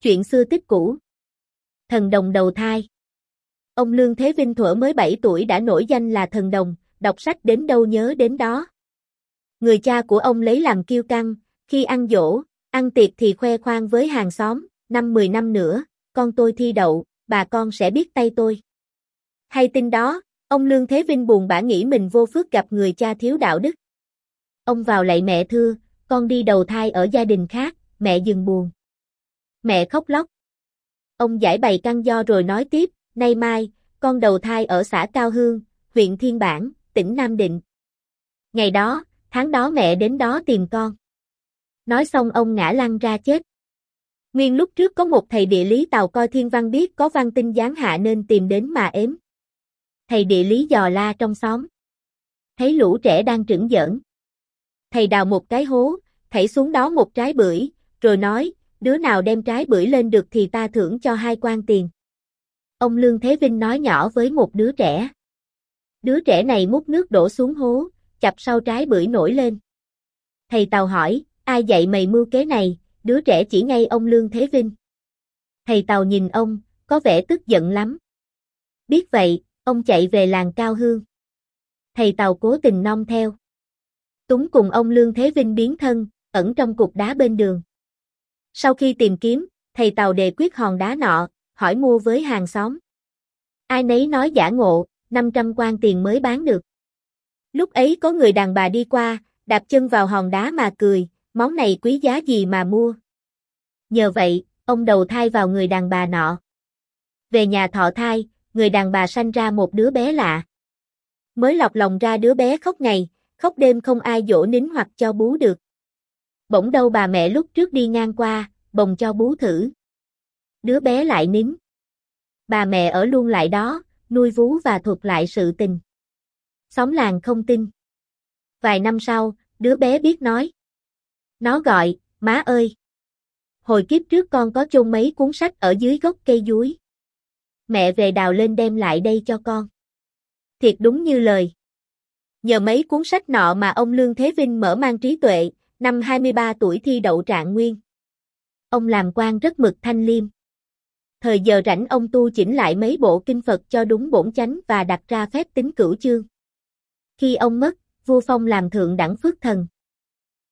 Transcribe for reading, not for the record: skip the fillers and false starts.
Chuyện xưa tích cũ. Thần đồng đầu thai. Ông Lương Thế Vinh thuở mới 7 tuổi đã nổi danh là thần đồng, đọc sách đến đâu nhớ đến đó. Người cha của ông lấy làm kiêu căng, khi ăn giỗ, ăn tiệc thì khoe khoang với hàng xóm, 5-10 năm nữa, con tôi thi đậu, bà con sẽ biết tay tôi. Hay tin đó, ông Lương Thế Vinh buồn bã nghĩ mình vô phước gặp người cha thiếu đạo đức. Ông vào lạy mẹ thưa, con đi đầu thai ở gia đình khác, mẹ dừng buồn. Mẹ khóc lóc. Ông giải bày căn do rồi nói tiếp, nay mai, con đầu thai ở xã Cao Hương, huyện Thiên Bản, tỉnh Nam Định. Ngày đó, tháng đó mẹ đến đó tìm con. Nói xong ông ngã lăn ra chết. Nguyên lúc trước có một thầy địa lý Tàu coi thiên văn biết có văn tinh giáng hạ nên tìm đến mà ếm. Thầy địa lý dò la trong xóm. Thấy lũ trẻ đang trửng giỡn. Thầy đào một cái hố, thảy xuống đó một trái bưởi, rồi nói, đứa nào đem trái bưởi lên được thì ta thưởng cho 2 quan tiền. Ông Lương Thế Vinh nói nhỏ với một đứa trẻ. Đứa trẻ này múc nước đổ xuống hố, chập sau trái bưởi nổi lên. Thầy Tàu hỏi, ai dạy mày mưu kế này, đứa trẻ chỉ ngay ông Lương Thế Vinh. Thầy Tàu nhìn ông, có vẻ tức giận lắm. Biết vậy, ông chạy về làng Cao Hương. Thầy Tàu cố tình nom theo. Túng cùng ông Lương Thế Vinh biến thân, ẩn trong cục đá bên đường. Sau khi tìm kiếm, thầy Tàu đề quyết hòn đá nọ, hỏi mua với hàng xóm. Ai nấy nói giả ngộ, 500 quan tiền mới bán được. Lúc ấy có người đàn bà đi qua, đạp chân vào hòn đá mà cười, món này quý giá gì mà mua. Nhờ vậy, ông đầu thai vào người đàn bà nọ. Về nhà thọ thai, người đàn bà sanh ra một đứa bé lạ. Mới lọt lòng ra đứa bé khóc ngày, khóc đêm không ai dỗ nín hoặc cho bú được. Bỗng đâu bà mẹ lúc trước đi ngang qua, bồng cho bú thử. Đứa bé lại nín. Bà mẹ ở luôn lại đó, nuôi vú và thuật lại sự tình. Xóm làng không tin. Vài năm sau, đứa bé biết nói. Nó gọi, má ơi. Hồi kiếp trước con có chôn mấy cuốn sách ở dưới gốc cây dúi. Mẹ về đào lên đem lại đây cho con. Thiệt đúng như lời. Nhờ mấy cuốn sách nọ mà ông Lương Thế Vinh mở mang trí tuệ, năm 23 tuổi thi đậu trạng nguyên. Ông làm quan rất mực thanh liêm. Thời giờ rảnh ông tu chỉnh lại mấy bộ kinh Phật cho đúng bổn chánh và đặt ra phép tính cửu chương. Khi ông mất, vua phong làm thượng đẳng phước thần.